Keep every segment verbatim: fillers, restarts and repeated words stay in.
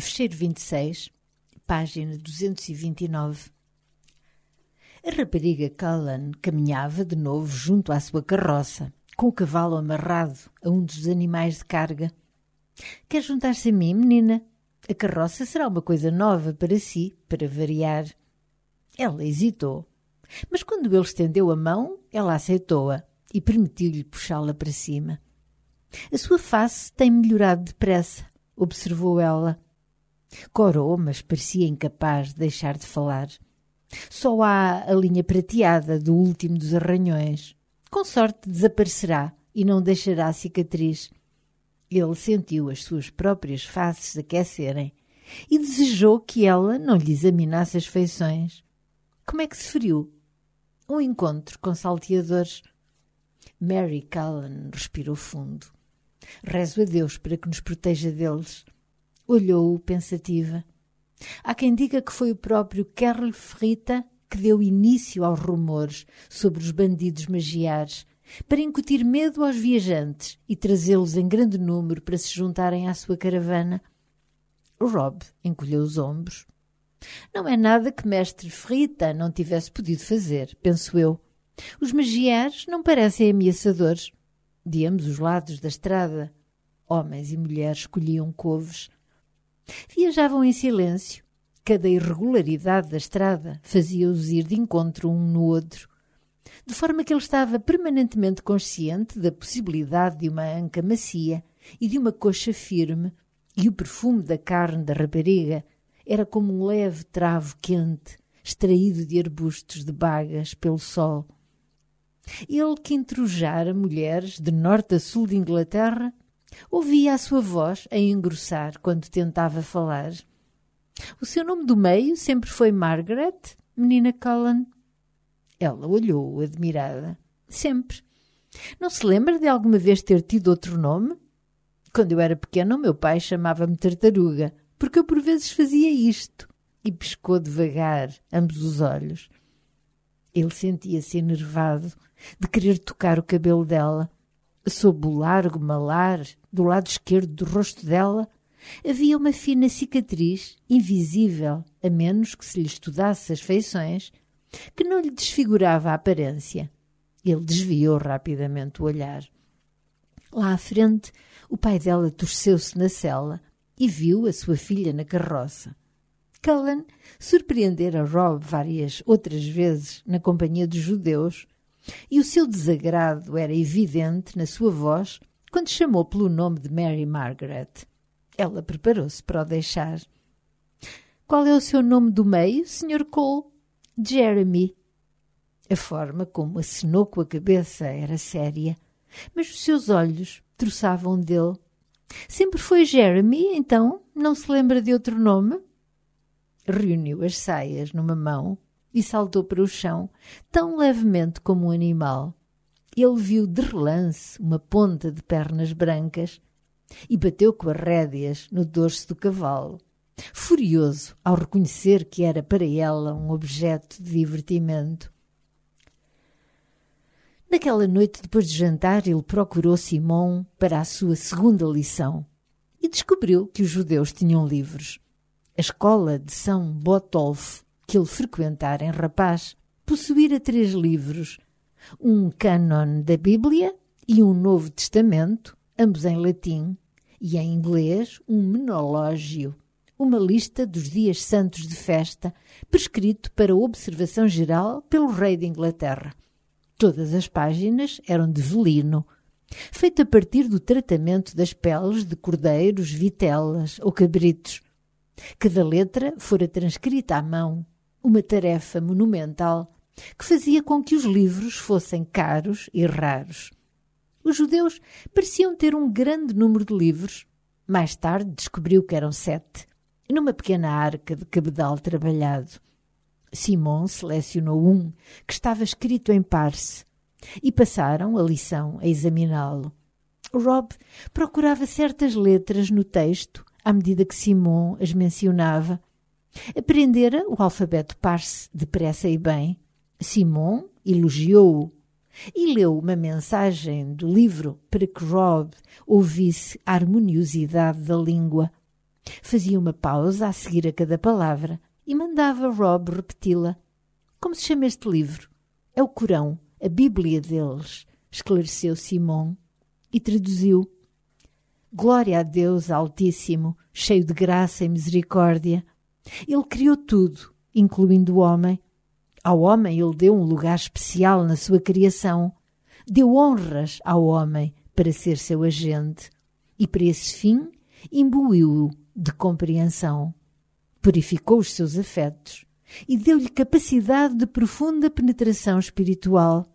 Fecheiro vinte e seis, página duzentos e vinte e nove. A rapariga Cullen caminhava de novo junto à sua carroça, com o cavalo amarrado a um dos animais de carga. Quer juntar-se a mim, menina? A carroça será uma coisa nova para si, para variar. Ela hesitou, mas quando ele estendeu a mão, ela aceitou-a e permitiu-lhe puxá-la para cima. A sua face tem melhorado depressa, observou ela. Corou, mas parecia incapaz de deixar de falar. Só há a linha prateada do último dos arranhões. Com sorte desaparecerá e não deixará a cicatriz. Ele sentiu as suas próprias faces aquecerem e desejou que ela não lhe examinasse as feições. Como é que se feriu? Um encontro com salteadores. Mary Cullen respirou fundo. Rezo a Deus para que nos proteja deles. Olhou-o pensativa. Há quem diga que foi o próprio Kerl Ferrita que deu início aos rumores sobre os bandidos magiares, para incutir medo aos viajantes e trazê-los em grande número para se juntarem à sua caravana. Rob encolheu os ombros. Não é nada que mestre Ferrita não tivesse podido fazer, penso eu. Os magiares não parecem ameaçadores. De ambos os lados da estrada, homens e mulheres colhiam couves. Viajavam em silêncio. Cada irregularidade da estrada fazia-os ir de encontro um no outro, de forma que ele estava permanentemente consciente da possibilidade de uma anca macia e de uma coxa firme, e o perfume da carne da rapariga era como um leve travo quente, extraído de arbustos de bagas pelo sol. Ele que entrojara mulheres de norte a sul de Inglaterra, ouvia a sua voz a engrossar quando tentava falar. O seu nome do meio sempre foi Margaret, menina Cullen? Ela olhou-o admirada. Sempre. Não se lembra de alguma vez ter tido outro nome? Quando eu era pequena, o meu pai chamava-me Tartaruga, porque eu por vezes fazia isto. E piscou devagar ambos os olhos. Ele sentia-se enervado de querer tocar o cabelo dela. Sob o largo malar do lado esquerdo do rosto dela, havia uma fina cicatriz, invisível, a menos que se lhe estudasse as feições, que não lhe desfigurava a aparência. Ele desviou rapidamente o olhar. Lá à frente, o pai dela torceu-se na cela e viu a sua filha na carroça. Cullen surpreendera Rob várias outras vezes na companhia dos judeus, e o seu desagrado era evidente na sua voz quando chamou pelo nome de Mary Margaret. Ela preparou-se para o deixar. Qual é o seu nome do meio, senhor Cole? Jeremy. A forma como acenou com a cabeça era séria, mas os seus olhos troçavam dele. Sempre foi Jeremy, então? Não se lembra de outro nome? Reuniu as saias numa mão e saltou para o chão, tão levemente como um animal. Ele viu de relance uma ponta de pernas brancas e bateu com as rédeas no dorso do cavalo, furioso ao reconhecer que era para ela um objeto de divertimento. Naquela noite, depois de jantar, ele procurou Simon para a sua segunda lição e descobriu que os judeus tinham livros. A escola de São Botolph, que ele frequentara em rapaz, possuíra três livros, um cânon da Bíblia e um Novo Testamento, ambos em latim, e em inglês um menológio, uma lista dos dias santos de festa, prescrito para observação geral pelo rei de Inglaterra. Todas as páginas eram de velino, feito a partir do tratamento das peles de cordeiros, vitelas ou cabritos. Cada letra fora transcrita à mão, uma tarefa monumental que fazia com que os livros fossem caros e raros. Os judeus pareciam ter um grande número de livros. Mais tarde descobriu que eram sete, numa pequena arca de cabedal trabalhado. Simon selecionou um que estava escrito em parse e passaram a lição a examiná-lo. Rob procurava certas letras no texto à medida que Simon as mencionava. Aprendera o alfabeto parse depressa e bem. Simon elogiou-o e leu uma mensagem do livro para que Rob ouvisse a harmoniosidade da língua. Fazia uma pausa a seguir a cada palavra e mandava Rob repeti-la. Como se chama este livro? É o Corão, a Bíblia deles, esclareceu Simon e traduziu. Glória a Deus Altíssimo, cheio de graça e misericórdia. Ele criou tudo, incluindo o homem. Ao homem ele deu um lugar especial na sua criação. Deu honras ao homem para ser seu agente e, para esse fim, imbuiu-o de compreensão. Purificou os seus afetos e deu-lhe capacidade de profunda penetração espiritual.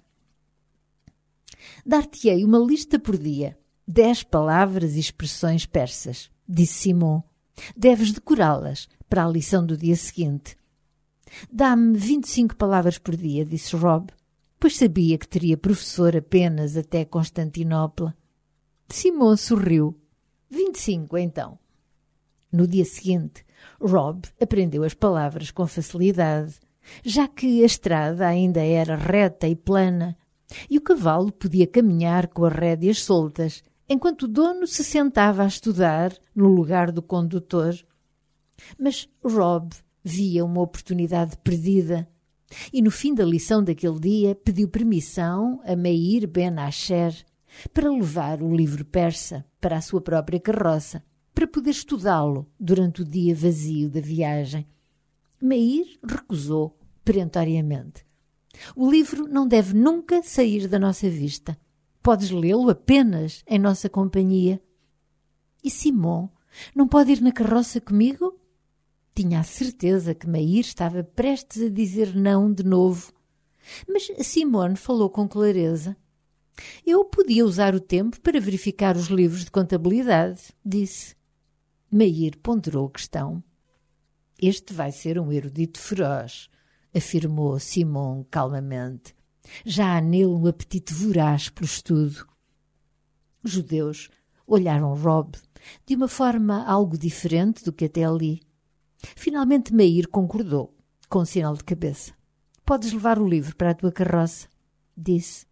Dar-te-ei uma lista por dia, dez palavras e expressões persas, disse Simon. Deves decorá-las para a lição do dia seguinte. Dá-me vinte e cinco palavras por dia, disse Rob, pois sabia que teria professor apenas até Constantinopla. Simon sorriu. Vinte e cinco, então. No dia seguinte, Rob aprendeu as palavras com facilidade, já que a estrada ainda era reta e plana, e o cavalo podia caminhar com as rédeas soltas, enquanto o dono se sentava a estudar no lugar do condutor. Mas Rob via uma oportunidade perdida e, no fim da lição daquele dia, pediu permissão a Meir Ben Asher para levar o livro persa para a sua própria carroça, para poder estudá-lo durante o dia vazio da viagem. Meir recusou perentoriamente. O livro não deve nunca sair da nossa vista. Podes lê-lo apenas em nossa companhia. E Simon não pode ir na carroça comigo? Tinha a certeza que Meir estava prestes a dizer não de novo. Mas Simone falou com clareza. Eu podia usar o tempo para verificar os livros de contabilidade, disse. Meir ponderou a questão. Este vai ser um erudito feroz, afirmou Simon calmamente. Já há nele um apetite voraz pelo estudo. Os judeus olharam Rob de uma forma algo diferente do que até ali. Finalmente Meir concordou, com um sinal de cabeça. Podes levar o livro para a tua carroça, disse.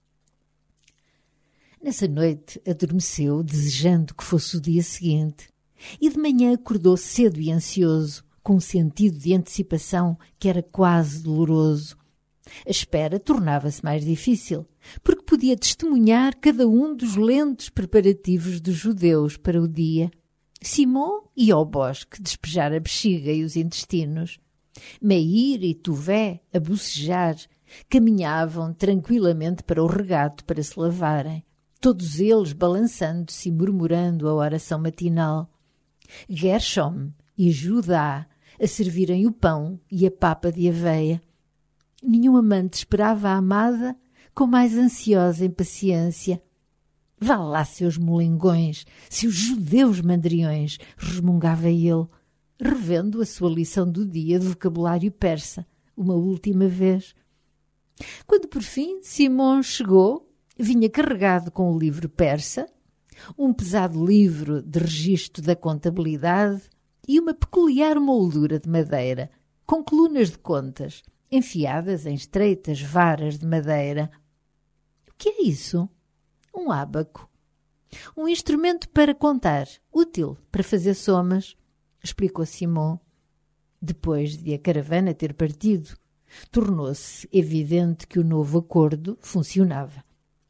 Nessa noite adormeceu, desejando que fosse o dia seguinte, e de manhã acordou cedo e ansioso, com um sentido de antecipação que era quase doloroso. A espera tornava-se mais difícil, porque podia testemunhar cada um dos lentos preparativos dos judeus para o dia. Simon ia ao bosque despejar a bexiga e os intestinos. Meir e Tuvé, a bocejar, caminhavam tranquilamente para o regato para se lavarem, todos eles balançando-se e murmurando a oração matinal. Gershom e Judá a servirem o pão e a papa de aveia. Nenhum amante esperava a amada com mais ansiosa impaciência. Vá lá, seus molengões, seus judeus mandriões, resmungava ele, revendo a sua lição do dia de vocabulário persa, uma última vez. Quando por fim Simon chegou, vinha carregado com o livro persa, um pesado livro de registro da contabilidade e uma peculiar moldura de madeira, com colunas de contas, enfiadas em estreitas varas de madeira. O que é isso? Um ábaco. Um instrumento para contar, útil para fazer somas, explicou Simon. Depois de a caravana ter partido, tornou-se evidente que o novo acordo funcionava.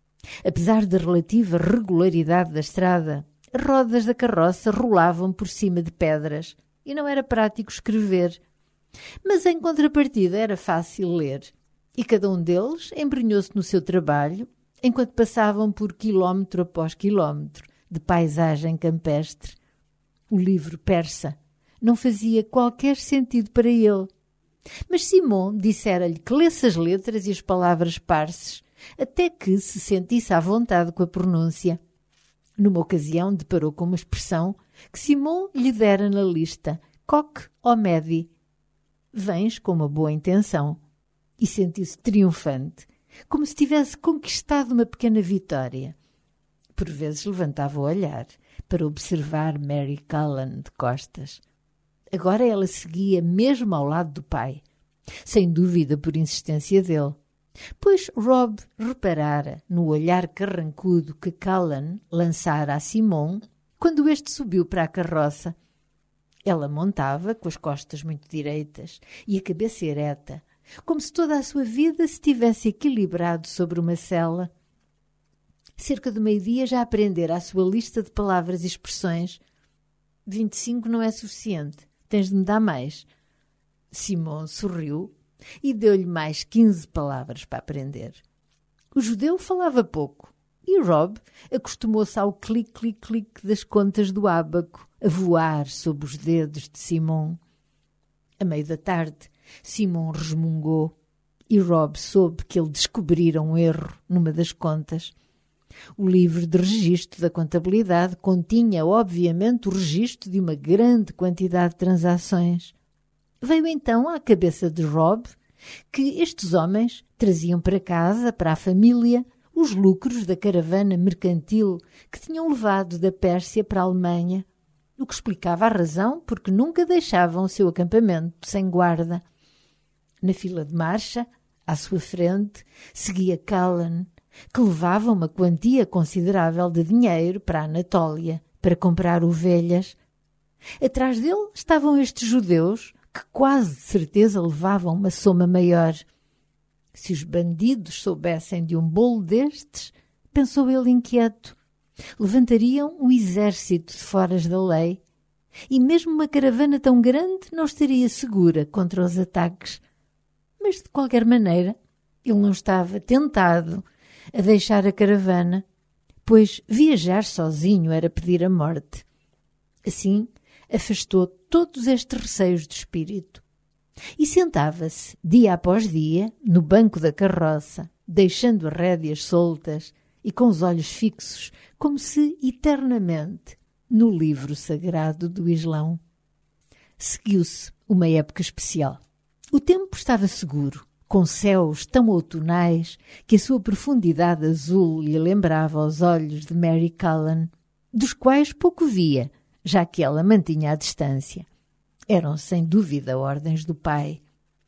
Apesar da relativa regularidade da estrada, as rodas da carroça rolavam por cima de pedras e não era prático escrever. Mas em contrapartida era fácil ler, e cada um deles embrenhou-se no seu trabalho enquanto passavam por quilómetro após quilómetro de paisagem campestre. O livro persa não fazia qualquer sentido para ele, mas Simon dissera-lhe que lesse as letras e as palavras parses até que se sentisse à vontade com a pronúncia. Numa ocasião deparou com uma expressão que Simon lhe dera na lista, Coq ou Medi. Vens com uma boa intenção, e sentiu-se triunfante, como se tivesse conquistado uma pequena vitória. Por vezes levantava o olhar para observar Mary Callan de costas. Agora ela seguia mesmo ao lado do pai, sem dúvida por insistência dele, pois Rob reparara no olhar carrancudo que Callan lançara a Simon quando este subiu para a carroça. Ela montava com as costas muito direitas e a cabeça ereta, como se toda a sua vida se tivesse equilibrado sobre uma sela. Cerca do meio-dia já aprendera a sua lista de palavras e expressões. Vinte e cinco não é suficiente, tens de me dar mais. Simon sorriu e deu-lhe mais quinze palavras para aprender. O judeu falava pouco e Rob acostumou-se ao clique-clique-clique das contas do ábaco, a voar sob os dedos de Simon. À meio da tarde, Simon resmungou e Rob soube que ele descobrira um erro numa das contas. O livro de registro da contabilidade continha, obviamente, o registro de uma grande quantidade de transações. Veio então à cabeça de Rob que estes homens traziam para casa, para a família, os lucros da caravana mercantil que tinham levado da Pérsia para a Alemanha, o que explicava a razão porque nunca deixavam o seu acampamento sem guarda. Na fila de marcha, à sua frente, seguia Callan, que levava uma quantia considerável de dinheiro para a Anatólia, para comprar ovelhas. Atrás dele estavam estes judeus, que quase de certeza levavam uma soma maior. Se os bandidos soubessem de um bolo destes, pensou ele inquieto, levantariam um exército de foras da lei, e mesmo uma caravana tão grande não estaria segura contra os ataques. Mas, de qualquer maneira, ele não estava tentado a deixar a caravana, pois viajar sozinho era pedir a morte. Assim, afastou todos estes receios de espírito e sentava-se, dia após dia, no banco da carroça, deixando as rédeas soltas e com os olhos fixos, como se eternamente, no livro sagrado do Islão. Seguiu-se uma época especial. O tempo estava seguro, com céus tão outonais que a sua profundidade azul lhe lembrava os olhos de Mary Callan, dos quais pouco via, já que ela mantinha a distância. Eram, sem dúvida, ordens do pai.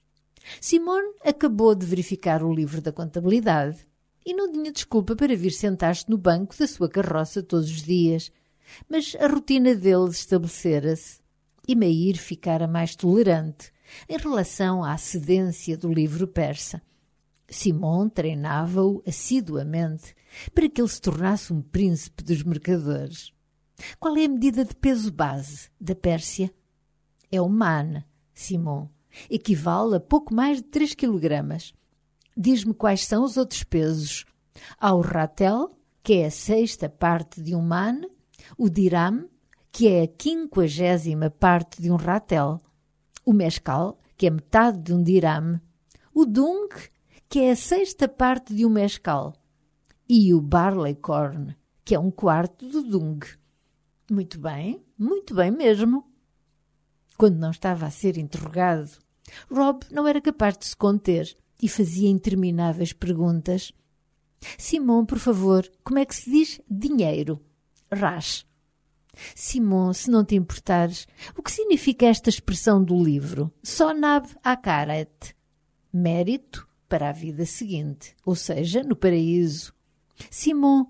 Simone acabou de verificar o livro da contabilidade e não tinha desculpa para vir sentar-se no banco da sua carroça todos os dias, mas a rotina deles estabelecera-se e Meir ficara mais tolerante em relação à cedência do livro persa. Simon treinava-o assiduamente para que ele se tornasse um príncipe dos mercadores. Qual é a medida de peso base da Pérsia? É o man, Simon. Equivale a pouco mais de três quilogramas. Diz-me quais são os outros pesos. Há o ratel, que é a sexta parte de um man, o dirham, que é a quinquagésima parte de um ratel, o mescal, que é metade de um dirham, o dung, que é a sexta parte de um mescal, e o barleycorn, que é um quarto do dung. Muito bem, muito bem mesmo. Quando não estava a ser interrogado, Rob não era capaz de se conter e fazia intermináveis perguntas. Simon, por favor, como é que se diz dinheiro? Rash. Simon, se não te importares, o que significa esta expressão do livro? Sonab akaret. Mérito para a vida seguinte, ou seja, no paraíso. Simon.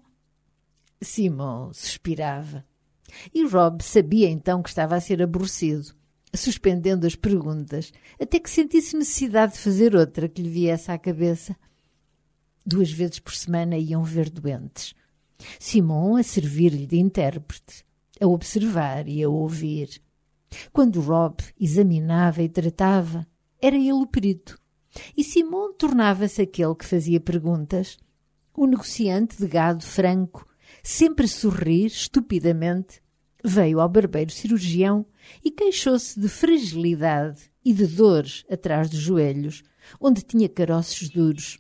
Simon suspirava. E Rob sabia então que estava a ser aborrecido, suspendendo as perguntas, até que sentisse necessidade de fazer outra que lhe viesse à cabeça. Duas vezes por semana iam ver doentes. Simon a servir-lhe de intérprete, a observar e a ouvir. Quando Rob examinava e tratava, era ele o perito, e Simon tornava-se aquele que fazia perguntas. O negociante de gado franco, sempre a sorrir estupidamente, veio ao barbeiro cirurgião e queixou-se de fragilidade e de dores atrás dos joelhos, onde tinha caroços duros.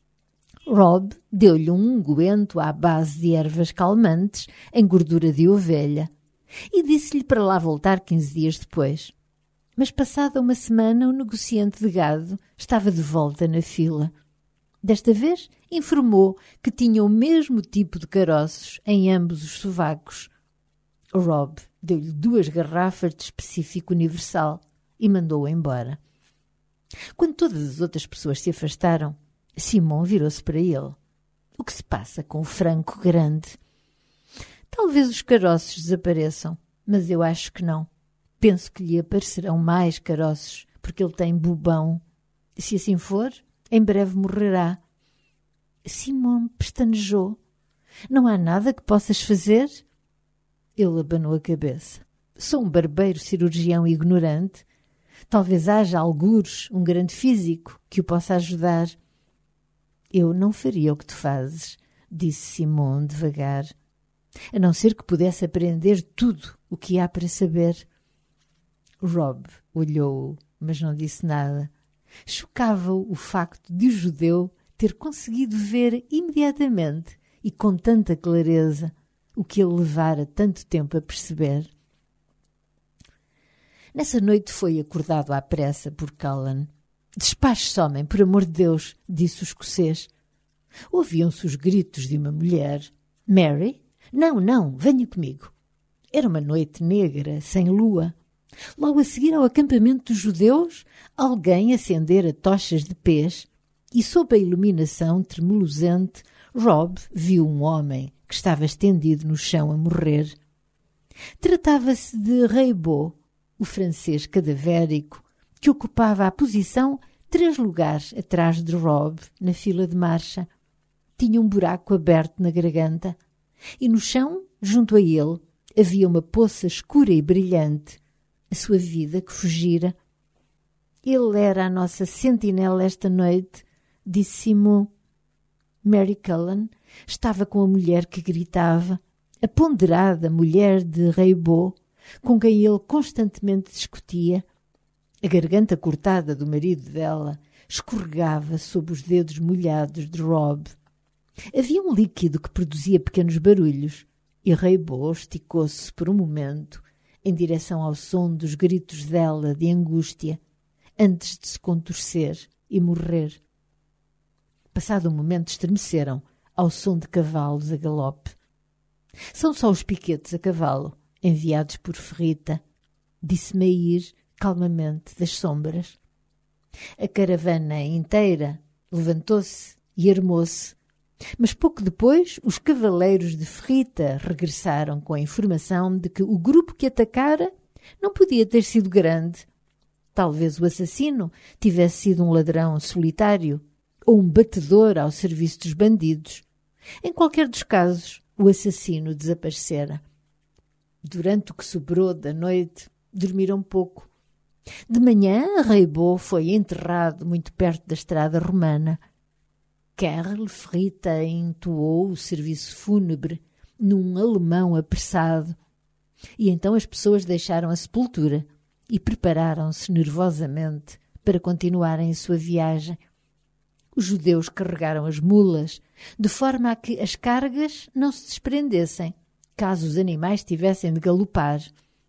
Rob deu-lhe um unguento à base de ervas calmantes em gordura de ovelha e disse-lhe para lá voltar quinze dias depois. Mas passada uma semana o negociante de gado estava de volta na fila. Desta vez informou que tinha o mesmo tipo de caroços em ambos os sovacos. Rob deu-lhe duas garrafas de específico universal e mandou-o embora. Quando todas as outras pessoas se afastaram, Simon virou-se para ele. O que se passa com o franco grande? Talvez os caroços desapareçam, mas eu acho que não. Penso que lhe aparecerão mais caroços, porque ele tem bubão. Se assim for, em breve morrerá. Simon pestanejou. Não há nada que possas fazer? Ele abanou a cabeça. Sou um barbeiro cirurgião ignorante. Talvez haja algures um grande físico que o possa ajudar. Eu não faria o que tu fazes, disse Simon devagar, a não ser que pudesse aprender tudo o que há para saber. Rob olhou-o, mas não disse nada. Chocava-o o facto de o judeu ter conseguido ver imediatamente e com tanta clareza o que ele levara tanto tempo a perceber. Nessa noite foi acordado à pressa por Cullen. Despache-se, homem, por amor de Deus, disse o escocês. Ouviam-se os gritos de uma mulher. Mary? Não, não, venha comigo. Era uma noite negra, sem lua. Logo a seguir ao acampamento dos judeus, alguém acendera tochas de pés e, sob a iluminação tremulosente, Rob viu um homem que estava estendido no chão a morrer. Tratava-se de Reibot, o francês cadavérico, que ocupava a posição três lugares atrás de Rob na fila de marcha. Tinha um buraco aberto na garganta e no chão, junto a ele, havia uma poça escura e brilhante, a sua vida que fugira. Ele era a nossa sentinela esta noite, disse Simon. Mary Cullen estava com a mulher que gritava, a ponderada mulher de Reibot, com quem ele constantemente discutia. A garganta cortada do marido dela escorregava sob os dedos molhados de Rob. Havia um líquido que produzia pequenos barulhos e Reibot esticou-se por um momento em direção ao som dos gritos dela de angústia, antes de se contorcer e morrer. Passado um momento estremeceram ao som de cavalos a galope. São só os piquetes a cavalo, enviados por Ferrita, disse Meir calmamente das sombras. A caravana inteira levantou-se e armou-se, mas pouco depois os cavaleiros de Ferrita regressaram com a informação de que o grupo que atacara não podia ter sido grande. Talvez o assassino tivesse sido um ladrão solitário ou um batedor ao serviço dos bandidos. Em qualquer dos casos, o assassino desaparecera. Durante o que sobrou da noite, dormiram pouco. De manhã, Reibot foi enterrado muito perto da estrada romana. Carl Ferrita entoou o serviço fúnebre num alemão apressado. E então as pessoas deixaram a sepultura e prepararam-se nervosamente para continuarem a sua viagem. Os judeus carregaram as mulas, de forma a que as cargas não se desprendessem, caso os animais tivessem de galopar.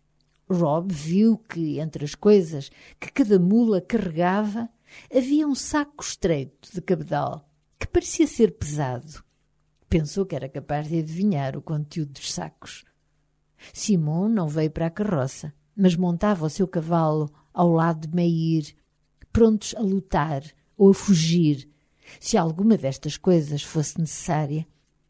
Rob viu que, entre as coisas que cada mula carregava, havia um saco estreito de cabedal, que parecia ser pesado. Pensou que era capaz de adivinhar o conteúdo dos sacos. Simon não veio para a carroça, mas montava o seu cavalo ao lado de Meir, prontos a lutar ou a fugir, se alguma destas coisas fosse necessária.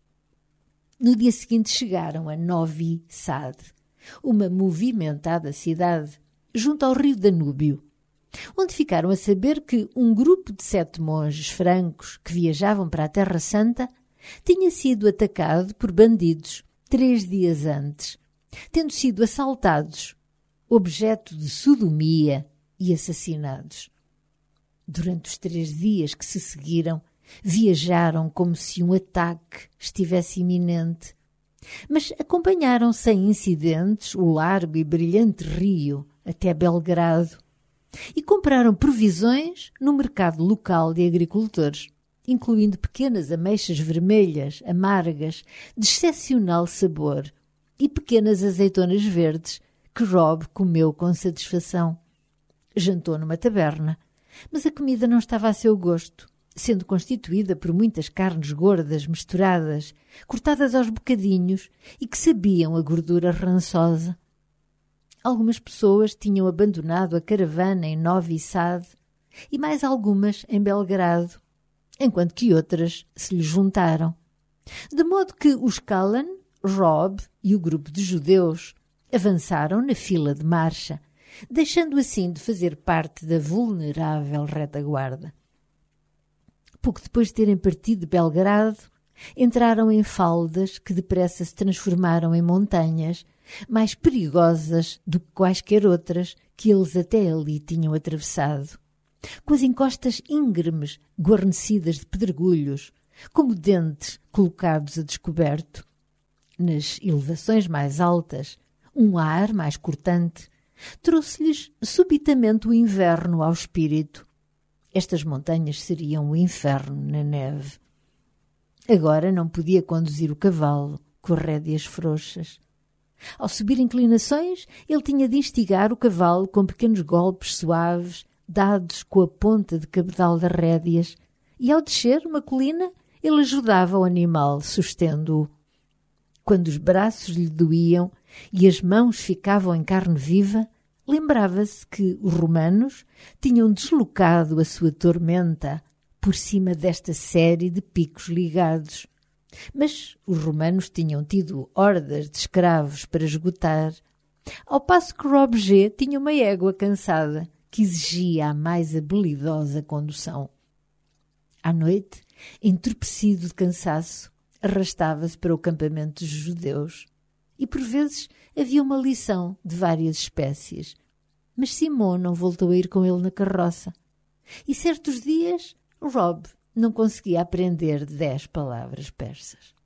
No dia seguinte chegaram a Novi Sad, uma movimentada cidade junto ao rio Danúbio, onde ficaram a saber que um grupo de sete monges francos que viajavam para a Terra Santa tinha sido atacado por bandidos três dias antes, tendo sido assaltados, objeto de sodomia e assassinados. Durante os três dias que se seguiram, viajaram como se um ataque estivesse iminente, mas acompanharam sem incidentes o largo e brilhante rio até Belgrado e compraram provisões no mercado local de agricultores, incluindo pequenas ameixas vermelhas, amargas, de excepcional sabor, e pequenas azeitonas verdes que Rob comeu com satisfação. Jantou numa taberna, mas a comida não estava a seu gosto, sendo constituída por muitas carnes gordas misturadas, cortadas aos bocadinhos e que sabiam a gordura rançosa. Algumas pessoas tinham abandonado a caravana em Novi Sad e mais algumas em Belgrado, enquanto que outras se lhe juntaram. De modo que os Cullen, Rob e o grupo de judeus avançaram na fila de marcha, deixando assim de fazer parte da vulnerável retaguarda. Pouco depois de terem partido de Belgrado, entraram em faldas que depressa se transformaram em montanhas, mais perigosas do que quaisquer outras que eles até ali tinham atravessado, com as encostas íngremes guarnecidas de pedregulhos, como dentes colocados a descoberto. Nas elevações mais altas, um ar mais cortante trouxe-lhes subitamente o inverno ao espírito. Estas montanhas seriam o inferno na neve. Agora não podia conduzir o cavalo com rédeas frouxas. Ao subir inclinações, ele tinha de instigar o cavalo com pequenos golpes suaves, dados com a ponta de cabedal das rédeas, e ao descer uma colina, ele ajudava o animal, sustendo-o. Quando os braços lhe doíam e as mãos ficavam em carne viva, lembrava-se que os romanos tinham deslocado a sua tormenta por cima desta série de picos ligados. Mas os romanos tinham tido hordas de escravos para esgotar, ao passo que Rober tinha uma égua cansada que exigia a mais habilidosa condução. À noite, entorpecido de cansaço, arrastava-se para o campamento dos judeus e, por vezes, havia uma lição de várias espécies. Mas Simon não voltou a ir com ele na carroça. E certos dias, Rob não conseguia aprender dez palavras persas.